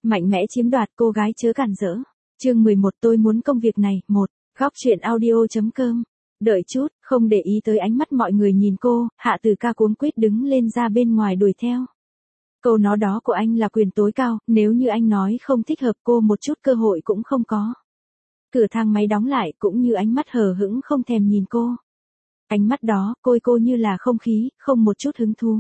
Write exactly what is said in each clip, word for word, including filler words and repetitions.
mạnh mẽ chiếm đoạt, cô gái chớ cản rỡ. Chương mười một tôi muốn công việc này, một. Góc truyện audio chấm com. Đợi chút, không để ý tới ánh mắt mọi người nhìn cô, Hạ Từ Ca cuống quýt đứng lên ra bên ngoài đuổi theo. Câu nói đó của anh là quyền tối cao, nếu như anh nói không thích hợp cô một chút cơ hội cũng không có. Cửa thang máy đóng lại cũng như ánh mắt hờ hững không thèm nhìn cô. Ánh mắt đó, côi cô như là không khí, không một chút hứng thú.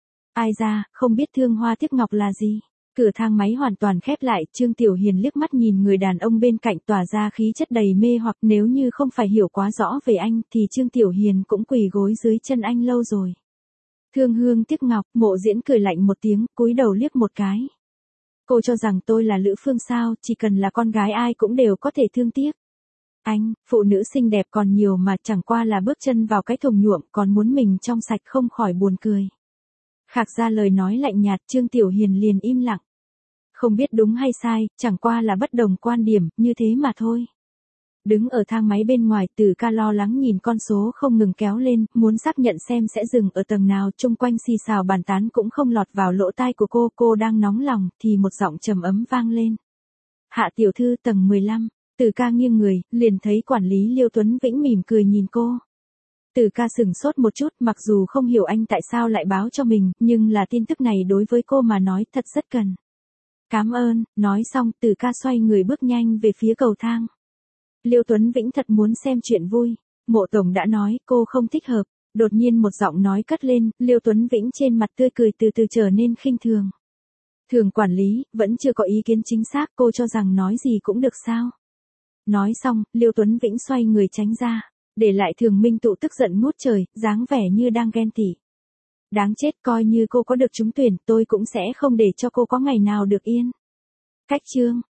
Ai ra, không biết thương hoa tiếc ngọc là gì. Cửa thang máy hoàn toàn khép lại, Trương Tiểu Hiền liếc mắt nhìn người đàn ông bên cạnh tỏa ra khí chất đầy mê hoặc, nếu như không phải hiểu quá rõ về anh thì Trương Tiểu Hiền cũng quỳ gối dưới chân anh lâu rồi. Thương hương tiếc ngọc, Mộ Diễn cười lạnh một tiếng, cúi đầu liếc một cái. Cô cho rằng tôi là Lữ Phương sao, chỉ cần là con gái ai cũng đều có thể thương tiếc. Anh, phụ nữ xinh đẹp còn nhiều mà chẳng qua là bước chân vào cái thùng nhuộm, còn muốn mình trong sạch không khỏi buồn cười. Khạc ra lời nói lạnh nhạt, Trương Tiểu Hiền liền im lặng. Không biết đúng hay sai, chẳng qua là bất đồng quan điểm, như thế mà thôi. Đứng ở thang máy bên ngoài, Từ Ca lo lắng nhìn con số không ngừng kéo lên, muốn xác nhận xem sẽ dừng ở tầng nào, chung quanh xì xào bàn tán cũng không lọt vào lỗ tai của cô, cô đang nóng lòng, thì một giọng trầm ấm vang lên. Hạ tiểu thư tầng mười lăm, Từ Ca nghiêng người, liền thấy quản lý Liêu Tuấn Vĩnh mỉm cười nhìn cô. Từ Ca sừng sốt một chút, mặc dù không hiểu anh tại sao lại báo cho mình, nhưng là tin tức này đối với cô mà nói thật rất cần. Cảm ơn, nói xong, Từ Ca xoay người bước nhanh về phía cầu thang. Liêu Tuấn Vĩnh thật muốn xem chuyện vui. Mộ tổng đã nói, cô không thích hợp. Đột nhiên một giọng nói cất lên, Liêu Tuấn Vĩnh trên mặt tươi cười từ từ trở nên khinh thường. Thường quản lý, vẫn chưa có ý kiến chính xác, cô cho rằng nói gì cũng được sao. Nói xong, Liêu Tuấn Vĩnh xoay người tránh ra, để lại Thường Minh Tụ tức giận ngút trời, dáng vẻ như đang ghen tị. Đáng chết, coi như cô có được trúng tuyển, tôi cũng sẽ không để cho cô có ngày nào được yên. Cách chương.